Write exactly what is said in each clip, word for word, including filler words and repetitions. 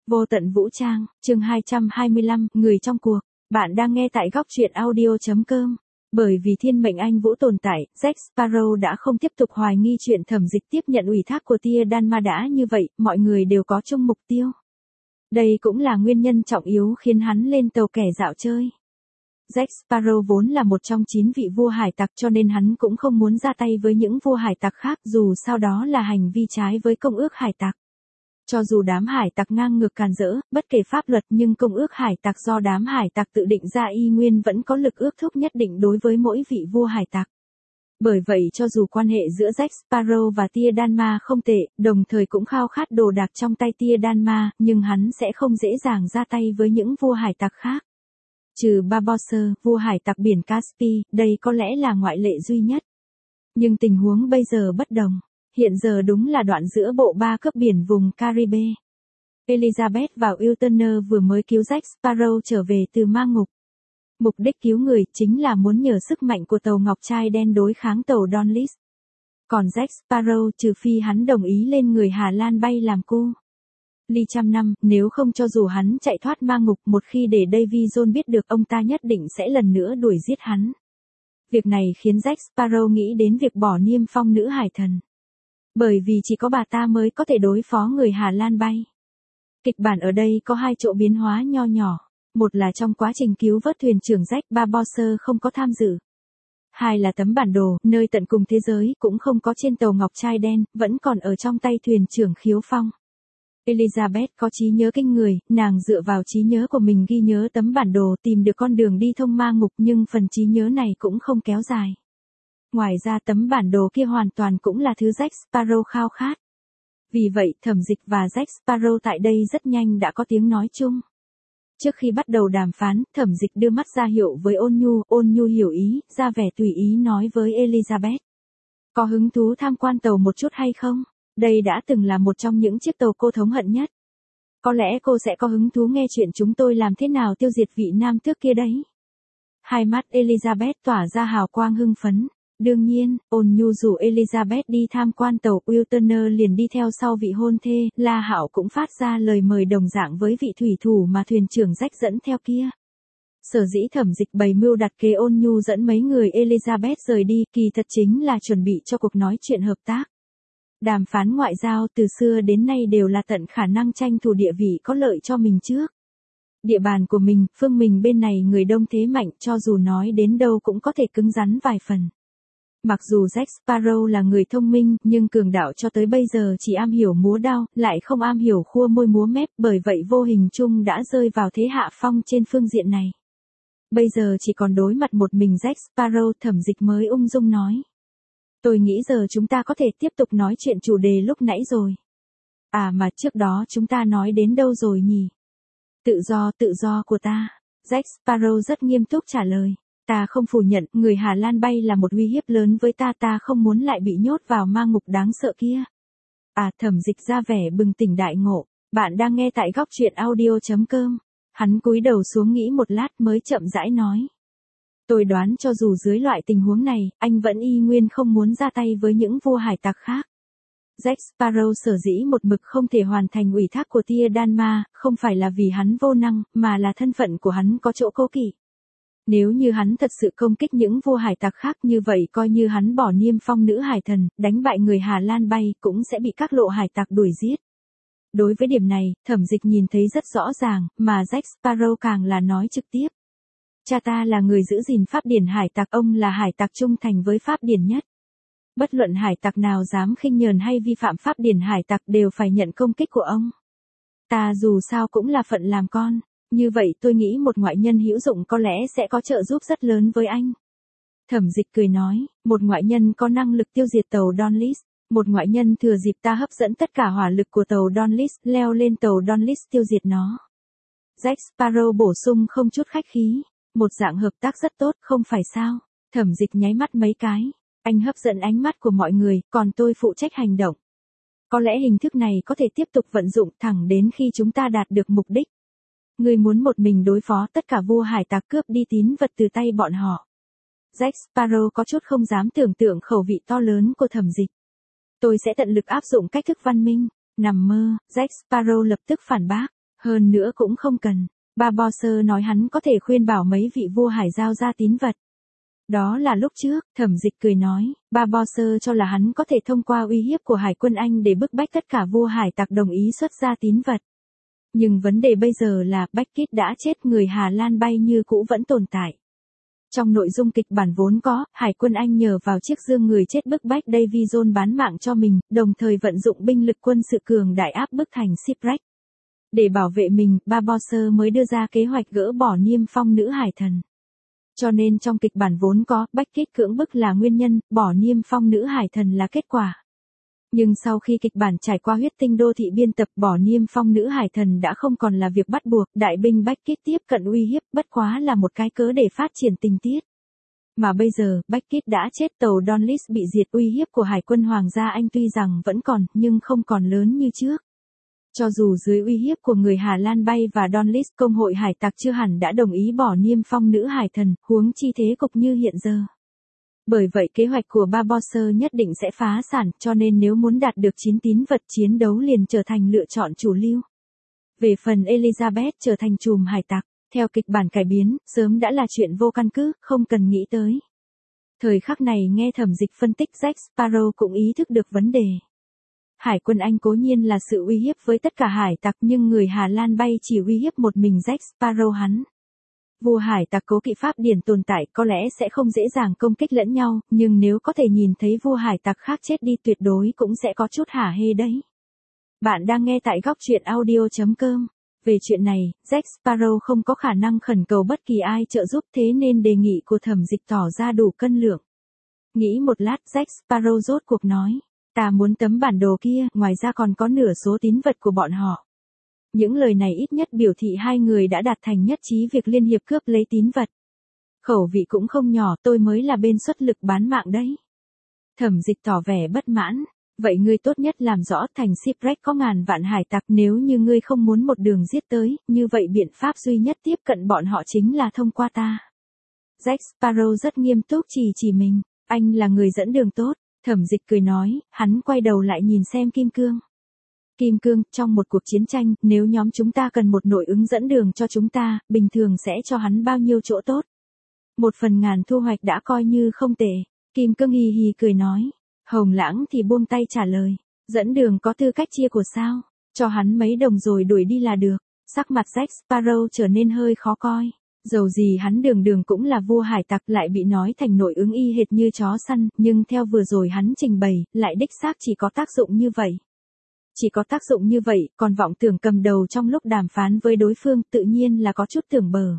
Vô tận vũ trang, chương hai trăm hai mươi lăm, người trong cuộc. Bạn đang nghe tại góc truyện audio chấm com. Bởi vì thiên mệnh anh vũ tồn tại, Jack Sparrow đã không tiếp tục hoài nghi chuyện thẩm dịch tiếp nhận ủy thác của tia Đan Ma đã như vậy, mọi người đều có chung mục tiêu. Đây cũng là nguyên nhân trọng yếu khiến hắn lên tàu kẻ dạo chơi. Jack Sparrow vốn là một trong chín vị vua hải tặc cho nên hắn cũng không muốn ra tay với những vua hải tặc khác dù sao đó là hành vi trái với công ước hải tặc. Cho dù đám hải tặc ngang ngược càn rỡ, bất kể pháp luật nhưng công ước hải tặc do đám hải tặc tự định ra y nguyên vẫn có lực ước thúc nhất định đối với mỗi vị vua hải tặc. Bởi vậy cho dù quan hệ giữa Jack Sparrow và tia Đan Ma không tệ, đồng thời cũng khao khát đồ đạc trong tay tia Đan Ma, nhưng hắn sẽ không dễ dàng ra tay với những vua hải tặc khác. Trừ Barbossa, vua hải tặc biển Caspi, đây có lẽ là ngoại lệ duy nhất. Nhưng tình huống bây giờ bất đồng. Hiện giờ đúng là đoạn giữa bộ ba cướp biển vùng Caribe. Elizabeth và Wilton vừa mới cứu Jack Sparrow trở về từ ma ngục. Mục đích cứu người chính là muốn nhờ sức mạnh của tàu Ngọc Trai đen đối kháng tàu Donlis. Còn Jack Sparrow trừ phi hắn đồng ý lên người Hà Lan bay làm cô. Ly trăm năm, nếu không cho dù hắn chạy thoát ma ngục một khi để Davy Jones biết được ông ta nhất định sẽ lần nữa đuổi giết hắn. Việc này khiến Jack Sparrow nghĩ đến việc bỏ niêm phong nữ hải thần. Bởi vì chỉ có bà ta mới có thể đối phó người Hà Lan bay. Kịch bản ở đây có hai chỗ biến hóa nho nhỏ. Một là trong quá trình cứu vớt thuyền trưởng Jack Barbossa không có tham dự. Hai là tấm bản đồ, nơi tận cùng thế giới cũng không có trên tàu Ngọc Trai đen, vẫn còn ở trong tay thuyền trưởng Khiếu Phong. Elizabeth có trí nhớ kinh người, nàng dựa vào trí nhớ của mình ghi nhớ tấm bản đồ tìm được con đường đi thông ma ngục nhưng phần trí nhớ này cũng không kéo dài. Ngoài ra tấm bản đồ kia hoàn toàn cũng là thứ Jack Sparrow khao khát. Vì vậy thẩm dịch và Jack Sparrow tại đây rất nhanh đã có tiếng nói chung. Trước khi bắt đầu đàm phán, thẩm dịch đưa mắt ra hiệu với Ôn Nhu, Ôn Nhu hiểu ý, ra vẻ tùy ý nói với Elizabeth. Có hứng thú tham quan tàu một chút hay không? Đây đã từng là một trong những chiếc tàu cô thống hận nhất. Có lẽ cô sẽ có hứng thú nghe chuyện chúng tôi làm thế nào tiêu diệt vị nam tước kia đấy. Hai mắt Elizabeth tỏa ra hào quang hưng phấn. Đương nhiên, Ôn Nhu rủ Elizabeth đi tham quan tàu, Wilton liền đi theo sau vị hôn thê, La Hạo cũng phát ra lời mời đồng dạng với vị thủy thủ mà thuyền trưởng Jack dẫn theo kia. Sở dĩ thẩm dịch bày mưu đặt kế Ôn Nhu dẫn mấy người Elizabeth rời đi, kỳ thật chính là chuẩn bị cho cuộc nói chuyện hợp tác. Đàm phán ngoại giao từ xưa đến nay đều là tận khả năng tranh thủ địa vị có lợi cho mình trước. Địa bàn của mình, phương mình bên này người đông thế mạnh cho dù nói đến đâu cũng có thể cứng rắn vài phần. Mặc dù Jack Sparrow là người thông minh, nhưng cường đạo cho tới bây giờ chỉ am hiểu múa đao, lại không am hiểu khua môi múa mép, bởi vậy vô hình chung đã rơi vào thế hạ phong trên phương diện này. Bây giờ chỉ còn đối mặt một mình Jack Sparrow, thẩm dịch mới ung dung nói. Tôi nghĩ giờ chúng ta có thể tiếp tục nói chuyện chủ đề lúc nãy rồi. À mà trước đó chúng ta nói đến đâu rồi nhỉ? Tự do, tự do của ta. Jack Sparrow rất nghiêm túc trả lời. Ta không phủ nhận, người Hà Lan bay là một uy hiếp lớn với ta, ta không muốn lại bị nhốt vào ma ngục đáng sợ kia. À, thẩm dịch ra vẻ bừng tỉnh đại ngộ, bạn đang nghe tại góc truyện audio chấm com. Hắn cúi đầu xuống nghĩ một lát mới chậm rãi nói. Tôi đoán cho dù dưới loại tình huống này, anh vẫn y nguyên không muốn ra tay với những vua hải tặc khác. Jack Sparrow sở dĩ một mực không thể hoàn thành ủy thác của tia Đan Ma, không phải là vì hắn vô năng, mà là thân phận của hắn có chỗ cố kỵ. Nếu như hắn thật sự công kích những vua hải tặc khác như vậy coi như hắn bỏ niêm phong nữ hải thần, đánh bại người Hà Lan bay cũng sẽ bị các lộ hải tặc đuổi giết. Đối với điểm này, thẩm dịch nhìn thấy rất rõ ràng, mà Jack Sparrow càng là nói trực tiếp. Cha ta là người giữ gìn pháp điển hải tặc, ông là hải tặc trung thành với pháp điển nhất. Bất luận hải tặc nào dám khinh nhờn hay vi phạm pháp điển hải tặc đều phải nhận công kích của ông. Ta dù sao cũng là phận làm con. Như vậy tôi nghĩ một ngoại nhân hữu dụng có lẽ sẽ có trợ giúp rất lớn với anh. Thẩm dịch cười nói, một ngoại nhân có năng lực tiêu diệt tàu Donlis, một ngoại nhân thừa dịp ta hấp dẫn tất cả hỏa lực của tàu Donlis, leo lên tàu Donlis tiêu diệt nó. Jack Sparrow bổ sung không chút khách khí, một dạng hợp tác rất tốt, không phải sao? Thẩm dịch nháy mắt mấy cái, anh hấp dẫn ánh mắt của mọi người, còn tôi phụ trách hành động. Có lẽ hình thức này có thể tiếp tục vận dụng thẳng đến khi chúng ta đạt được mục đích. Ngươi muốn một mình đối phó tất cả vua hải tặc cướp đi tín vật từ tay bọn họ. Jack Sparrow có chút không dám tưởng tượng khẩu vị to lớn của thẩm dịch. Tôi sẽ tận lực áp dụng cách thức văn minh. Nằm mơ, Jack Sparrow lập tức phản bác. Hơn nữa cũng không cần. Barbossa nói hắn có thể khuyên bảo mấy vị vua hải giao ra tín vật. Đó là lúc trước, Thẩm Dịch cười nói, Barbossa cho là hắn có thể thông qua uy hiếp của hải quân Anh để bức bách tất cả vua hải tặc đồng ý xuất ra tín vật. Nhưng vấn đề bây giờ là Beckett đã chết, người Hà Lan bay như cũ vẫn tồn tại. Trong nội dung kịch bản vốn có, hải quân Anh nhờ vào chiếc dương người chết bức bách Davy Jones bán mạng cho mình, đồng thời vận dụng binh lực quân sự cường đại áp bức thành shipwreck. Để bảo vệ mình, Barbossa mới đưa ra kế hoạch gỡ bỏ niêm phong nữ hải thần. Cho nên trong kịch bản vốn có, Beckett cưỡng bức là nguyên nhân, bỏ niêm phong nữ hải thần là kết quả. Nhưng sau khi kịch bản trải qua huyết tinh đô thị biên tập, bỏ niêm phong nữ hải thần đã không còn là việc bắt buộc, đại binh Beckett tiếp cận uy hiếp, bất quá là một cái cớ để phát triển tình tiết. Mà bây giờ, Beckett đã chết, tàu Donlis bị diệt, uy hiếp của hải quân Hoàng gia Anh tuy rằng vẫn còn, nhưng không còn lớn như trước. Cho dù dưới uy hiếp của người Hà Lan bay và Donlis, công hội hải tặc chưa hẳn đã đồng ý bỏ niêm phong nữ hải thần, huống chi thế cục như hiện giờ. Bởi vậy kế hoạch của Barbossa nhất định sẽ phá sản, cho nên nếu muốn đạt được chín tín vật, chiến đấu liền trở thành lựa chọn chủ lưu. Về phần Elizabeth trở thành trùm hải tặc, theo kịch bản cải biến, sớm đã là chuyện vô căn cứ, không cần nghĩ tới. Thời khắc này nghe Thẩm Dịch phân tích, Jack Sparrow cũng ý thức được vấn đề. Hải quân Anh cố nhiên là sự uy hiếp với tất cả hải tặc, nhưng người Hà Lan bay chỉ uy hiếp một mình Jack Sparrow hắn. Vua hải tặc cố kỵ pháp điển tồn tại có lẽ sẽ không dễ dàng công kích lẫn nhau, nhưng nếu có thể nhìn thấy vua hải tặc khác chết đi tuyệt đối cũng sẽ có chút hả hê đấy. Bạn đang nghe tại góc truyện audio chấm com. Về chuyện này, Jack Sparrow không có khả năng khẩn cầu bất kỳ ai trợ giúp, thế nên đề nghị của Thẩm Dịch tỏ ra đủ cân lượng. Nghĩ một lát, Jack Sparrow rốt cuộc nói, ta muốn tấm bản đồ kia, ngoài ra còn có nửa số tín vật của bọn họ. Những lời này ít nhất biểu thị hai người đã đạt thành nhất trí việc liên hiệp cướp lấy tín vật. Khẩu vị cũng không nhỏ, tôi mới là bên xuất lực bán mạng đấy. Thẩm Dịch tỏ vẻ bất mãn. Vậy ngươi tốt nhất làm rõ, thành shipwreck có ngàn vạn hải tặc, nếu như ngươi không muốn một đường giết tới, như vậy biện pháp duy nhất tiếp cận bọn họ chính là thông qua ta. Jack Sparrow rất nghiêm túc chỉ chỉ mình, anh là người dẫn đường tốt. Thẩm Dịch cười nói, hắn quay đầu lại nhìn xem Kim Cương. Kim Cương, trong một cuộc chiến tranh, nếu nhóm chúng ta cần một nội ứng dẫn đường cho chúng ta, bình thường sẽ cho hắn bao nhiêu chỗ tốt. Một phần ngàn thu hoạch đã coi như không tệ. Kim Cương hì hì cười nói. Hồng Lãng thì buông tay trả lời. Dẫn đường có tư cách chia của sao? Cho hắn mấy đồng rồi đuổi đi là được. Sắc mặt Jack Sparrow trở nên hơi khó coi. Dầu gì hắn đường đường cũng là vua hải tặc, lại bị nói thành nội ứng y hệt như chó săn, nhưng theo vừa rồi hắn trình bày, lại đích xác chỉ có tác dụng như vậy. Chỉ có tác dụng như vậy, còn vọng tưởng cầm đầu trong lúc đàm phán với đối phương, tự nhiên là có chút tưởng bờ.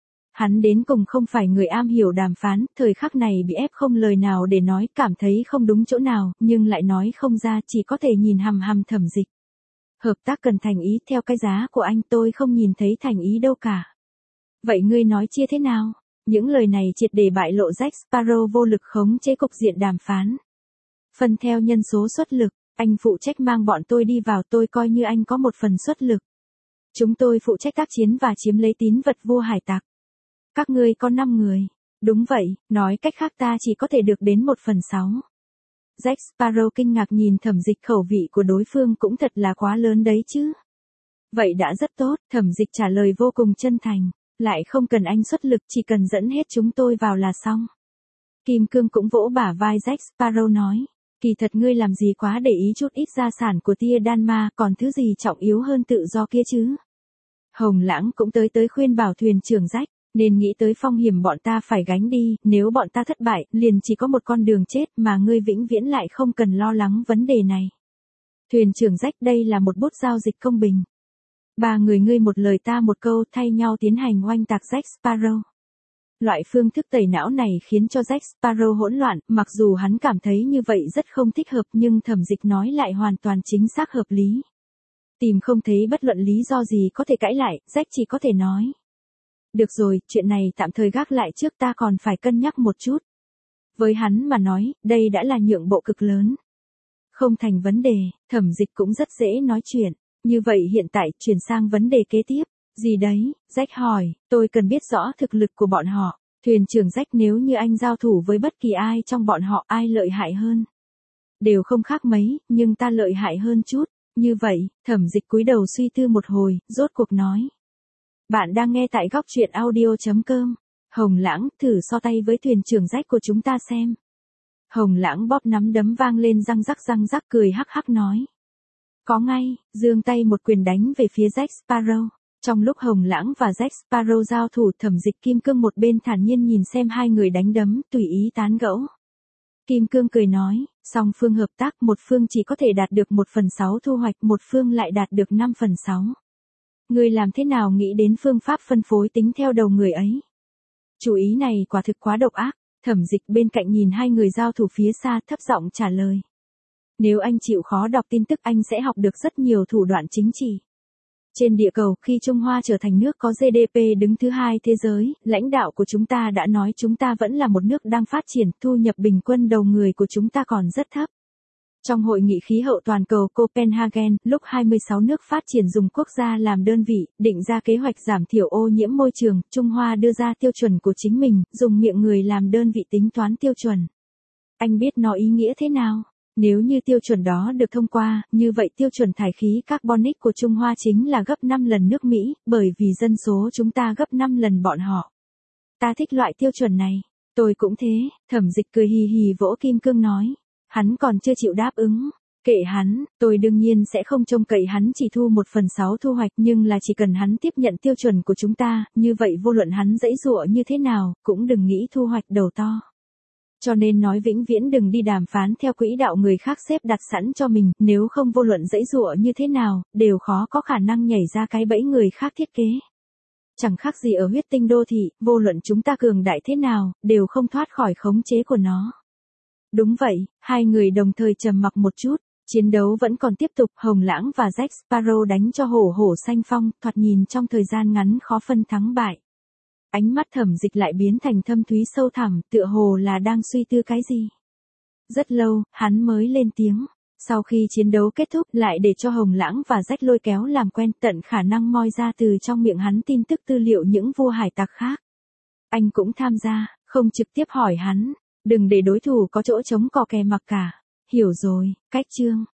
Hắn đến cùng không phải người am hiểu đàm phán, thời khắc này bị ép không lời nào để nói, cảm thấy không đúng chỗ nào, nhưng lại nói không ra, chỉ có thể nhìn hằm hằm Thẩm Dịch. Hợp tác cần thành ý, theo cái giá của anh tôi không nhìn thấy thành ý đâu cả. Vậy ngươi nói chia thế nào? Những lời này triệt để bại lộ Jack Sparrow vô lực khống chế cục diện đàm phán. Phân theo nhân số suất lực, anh phụ trách mang bọn tôi đi vào, tôi coi như anh có một phần suất lực. Chúng tôi phụ trách tác chiến và chiếm lấy tín vật vua hải tặc. Các ngươi có năm người. Đúng vậy, nói cách khác ta chỉ có thể được đến một phần sáu. Jack Sparrow kinh ngạc nhìn Thẩm Dịch, khẩu vị của đối phương cũng thật là quá lớn đấy chứ. Vậy đã rất tốt, Thẩm Dịch trả lời vô cùng chân thành. Lại không cần anh xuất lực, chỉ cần dẫn hết chúng tôi vào là xong. Kim Cương cũng vỗ bả vai Jack Sparrow nói. Kỳ thật ngươi làm gì quá để ý chút ít gia sản của tia Đan Ma, còn thứ gì trọng yếu hơn tự do kia chứ. Hồng Lãng cũng tới tới khuyên bảo thuyền trưởng Jack, nên nghĩ tới phong hiểm bọn ta phải gánh đi, nếu bọn ta thất bại, liền chỉ có một con đường chết, mà ngươi vĩnh viễn lại không cần lo lắng vấn đề này. Thuyền trưởng Jack, đây là một bút giao dịch công bình. Ba người ngươi một lời ta một câu, thay nhau tiến hành oanh tạc Jack Sparrow. Loại phương thức tẩy não này khiến cho Jack Sparrow hỗn loạn, mặc dù hắn cảm thấy như vậy rất không thích hợp, nhưng Thẩm Dịch nói lại hoàn toàn chính xác hợp lý. Tìm không thấy bất luận lý do gì có thể cãi lại, Jack chỉ có thể nói. Được rồi, chuyện này tạm thời gác lại trước, ta còn phải cân nhắc một chút. Với hắn mà nói, đây đã là nhượng bộ cực lớn. Không thành vấn đề, Thẩm Dịch cũng rất dễ nói chuyện. Như vậy hiện tại, chuyển sang vấn đề kế tiếp. Gì đấy? Jack hỏi, tôi cần biết rõ thực lực của bọn họ. Thuyền trưởng Jack, nếu như anh giao thủ với bất kỳ ai trong bọn họ, ai lợi hại hơn? Đều không khác mấy, nhưng ta lợi hại hơn chút. Như vậy, Thẩm Dịch cúi đầu suy tư một hồi, rốt cuộc nói. Bạn đang nghe tại góc truyện audio.com. Hồng Lãng, thử so tay với thuyền trưởng rách của chúng ta xem. Hồng Lãng bóp nắm đấm vang lên răng rắc răng rắc cười hắc hắc nói. Có ngay, giương tay một quyền đánh về phía Jack Sparrow. Trong lúc Hồng Lãng và Jack Sparrow giao thủ, Thẩm Dịch Kim Cương một bên thản nhiên nhìn xem hai người đánh đấm, tùy ý tán gẫu. Kim Cương cười nói, song phương hợp tác, một phương chỉ có thể đạt được một phần sáu thu hoạch, một phương lại đạt được năm phần sáu. Người làm thế nào nghĩ đến phương pháp phân phối tính theo đầu người ấy? Chủ ý này quả thực quá độc ác. Thẩm Dịch bên cạnh nhìn hai người giao thủ phía xa, thấp giọng trả lời. Nếu anh chịu khó đọc tin tức, anh sẽ học được rất nhiều thủ đoạn chính trị. Trên địa cầu, khi Trung Hoa trở thành nước có giê đê pê đứng thứ hai thế giới, lãnh đạo của chúng ta đã nói chúng ta vẫn là một nước đang phát triển, thu nhập bình quân đầu người của chúng ta còn rất thấp. Trong hội nghị khí hậu toàn cầu Copenhagen, lúc hai mươi sáu nước phát triển dùng quốc gia làm đơn vị, định ra kế hoạch giảm thiểu ô nhiễm môi trường, Trung Hoa đưa ra tiêu chuẩn của chính mình, dùng miệng người làm đơn vị tính toán tiêu chuẩn. Anh biết nó ý nghĩa thế nào? Nếu như tiêu chuẩn đó được thông qua, như vậy tiêu chuẩn thải khí carbonic của Trung Hoa chính là gấp năm lần nước Mỹ, bởi vì dân số chúng ta gấp năm lần bọn họ. Ta thích loại tiêu chuẩn này. Tôi cũng thế, Thẩm Dịch cười hì hì vỗ Kim Cương nói. Hắn còn chưa chịu đáp ứng. Kệ hắn, tôi đương nhiên sẽ không trông cậy hắn chỉ thu một phần sáu thu hoạch, nhưng là chỉ cần hắn tiếp nhận tiêu chuẩn của chúng ta, như vậy vô luận hắn giãy giụa như thế nào, cũng đừng nghĩ thu hoạch đầu to. Cho nên nói vĩnh viễn đừng đi đàm phán theo quỹ đạo người khác xếp đặt sẵn cho mình, nếu không vô luận giãy giụa như thế nào, đều khó có khả năng nhảy ra cái bẫy người khác thiết kế. Chẳng khác gì ở huyết tinh đô thị, vô luận chúng ta cường đại thế nào, đều không thoát khỏi khống chế của nó. Đúng vậy, hai người đồng thời trầm mặc một chút, chiến đấu vẫn còn tiếp tục, Hồng Lãng và Jack Sparrow đánh cho hổ hổ xanh phong, thoạt nhìn trong thời gian ngắn khó phân thắng bại. Ánh mắt Thẩm Dịch lại biến thành thâm thúy sâu thẳm, tựa hồ là đang suy tư cái gì. Rất lâu, hắn mới lên tiếng. Sau khi chiến đấu kết thúc, lại để cho Hồng Lãng và Jack lôi kéo làm quen, tận khả năng moi ra từ trong miệng hắn tin tức tư liệu những vua hải tặc khác. Anh cũng tham gia, không trực tiếp hỏi hắn. Đừng để đối thủ có chỗ trống cò kè mặc cả. Hiểu rồi, cách chương.